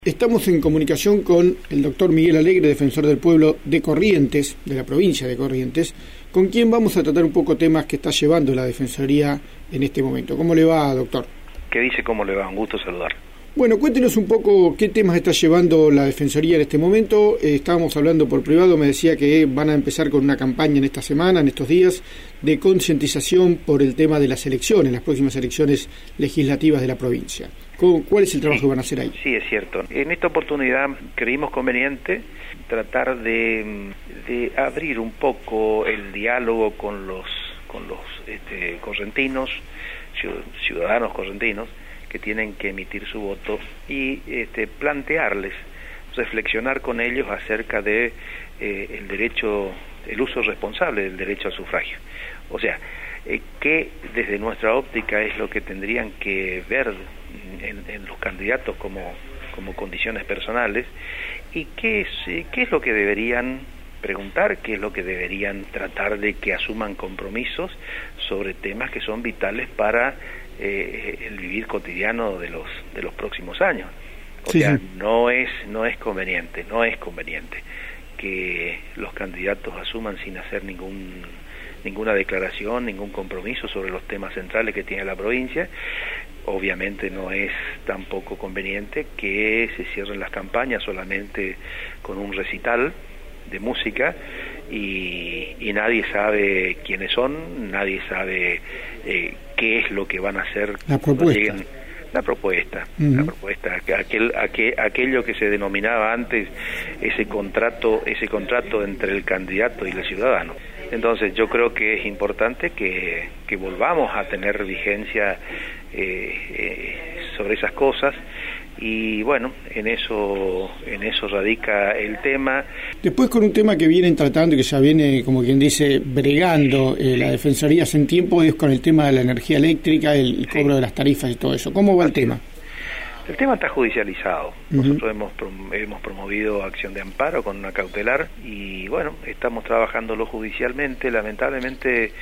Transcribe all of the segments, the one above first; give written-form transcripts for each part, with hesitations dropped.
Estamos en comunicación con el doctor Miguel Alegre, defensor del pueblo de Corrientes, de la provincia de Corrientes, con quien vamos a tratar un poco temas que está llevando la Defensoría en este momento. ¿Cómo le va, doctor? ¿Qué dice? ¿Cómo le va? Un gusto saludar. Bueno, cuéntenos un poco qué temas está llevando la Defensoría en este momento. Estábamos hablando por privado, me decía que van a empezar con una campaña en esta semana, en estos días, de concientización por el tema de las elecciones, las próximas elecciones legislativas de la provincia. ¿Cuál es el trabajo que van a hacer ahí? Sí, es cierto. En esta oportunidad creímos conveniente tratar de abrir un poco el diálogo con los correntinos, ciudadanos correntinos, que tienen que emitir su voto y plantearles, reflexionar con ellos acerca de el uso responsable del derecho al sufragio. O sea, que desde nuestra óptica es lo que tendrían que ver en los candidatos como condiciones personales y qué es lo que deberían preguntar, qué es lo que deberían tratar de que asuman compromisos sobre temas que son vitales para el vivir cotidiano de los próximos años. O sea, no es conveniente que los candidatos asuman sin hacer ninguna declaración, ningún compromiso sobre los temas centrales que tiene la provincia. Obviamente no es tampoco conveniente que se cierren las campañas solamente con un recital de música y nadie sabe quiénes son, nadie sabe qué es lo que van a hacer. La propuesta. La propuesta, aquello que se denominaba antes ese contrato entre el candidato y el ciudadano. Entonces yo creo que es importante que volvamos a tener vigencia sobre esas cosas y bueno, en eso radica el tema. Después con un tema que vienen tratando y que ya viene, como quien dice, bregando la Defensoría hace un tiempo, es con el tema de la energía eléctrica, el cobro de las tarifas y todo eso. ¿Cómo va el tema? El tema está judicializado. Nosotros hemos promovido acción de amparo con una cautelar y bueno, estamos trabajándolo judicialmente. Lamentablemente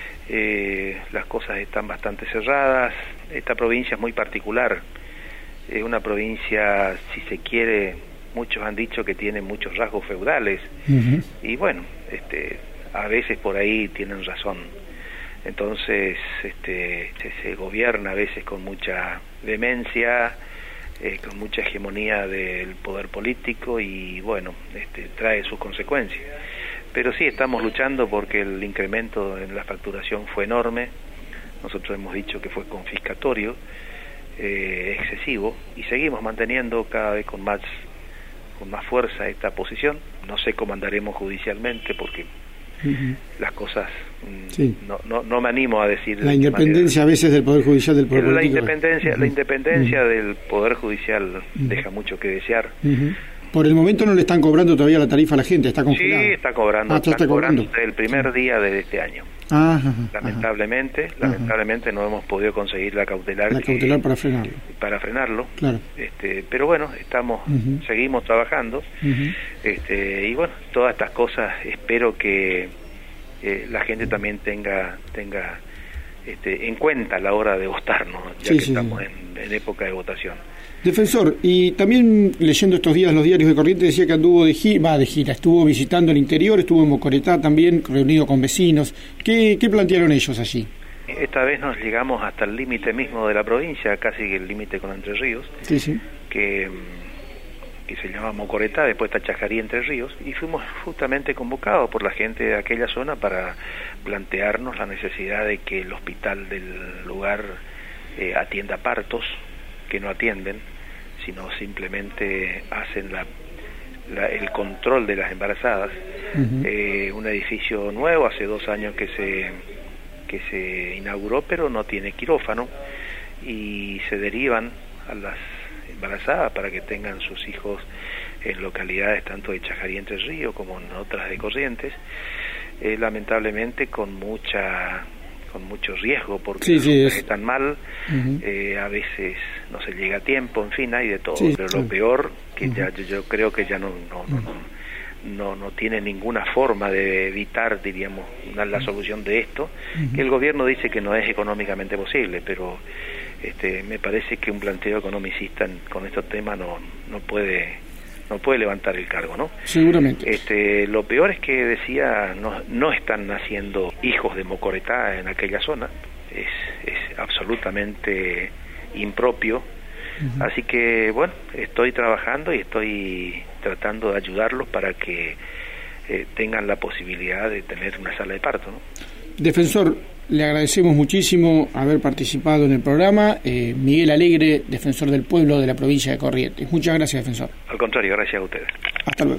las cosas están bastante cerradas. Esta provincia es muy particular. Es una provincia, si se quiere, muchos han dicho que tiene muchos rasgos feudales y bueno, a veces por ahí tienen razón. Entonces se gobierna a veces con mucha vehemencia, con mucha hegemonía del poder político y bueno, trae sus consecuencias. Pero sí estamos luchando porque el incremento en la facturación fue enorme. Nosotros hemos dicho que fue confiscatorio, excesivo, y seguimos manteniendo cada vez con más fuerza esta posición. No sé cómo andaremos judicialmente porque las cosas no me animo a decir la independencia a veces del poder judicial del poder político. La independencia del poder judicial deja mucho que desear. Por el momento no le están cobrando todavía la tarifa a la gente, está congelada. Sí, está cobrando, está cobrando desde el primer día de este año. Lamentablemente no hemos podido conseguir la cautelar para frenarlo. Claro. Pero bueno, seguimos trabajando. Y bueno, todas estas cosas espero que la gente también tenga en cuenta a la hora de votarnos, ya que estamos en época de votación. Defensor, y también leyendo estos días los diarios de Corrientes decía que anduvo de gira, estuvo visitando el interior, estuvo en Mocoretá también, reunido con vecinos. ¿Qué plantearon ellos allí? Esta vez nos llegamos hasta el límite mismo de la provincia, casi el límite con Entre Ríos, que se llama Mocoretá, después está Chajarí, Entre Ríos, y fuimos justamente convocados por la gente de aquella zona para plantearnos la necesidad de que el hospital del lugar atienda partos que no atienden, sino simplemente hacen el control de las embarazadas. Un edificio nuevo, hace 2 años que se inauguró, pero no tiene quirófano y se derivan a las embarazadas para que tengan sus hijos en localidades tanto de Chajarí, Entre Ríos como en otras de Corrientes, lamentablemente con mucho riesgo porque están mal, a veces no se llega a tiempo, en fin, hay de todo, pero lo peor que yo creo que ya no tiene ninguna forma de evitar, diríamos, la solución de esto, que el gobierno dice que no es económicamente posible, pero me parece que un planteo economicista con estos temas no puede levantar el cargo, ¿no? Seguramente. Lo peor es que decía, no están naciendo hijos de Mocoretá en aquella zona, es absolutamente impropio. Así que bueno, estoy trabajando y estoy tratando de ayudarlos para que tengan la posibilidad de tener una sala de parto, ¿no? Defensor, le agradecemos muchísimo haber participado en el programa. Miguel Alegre, defensor del pueblo de la provincia de Corrientes. Muchas gracias, defensor. Al contrario, gracias a ustedes. Hasta luego.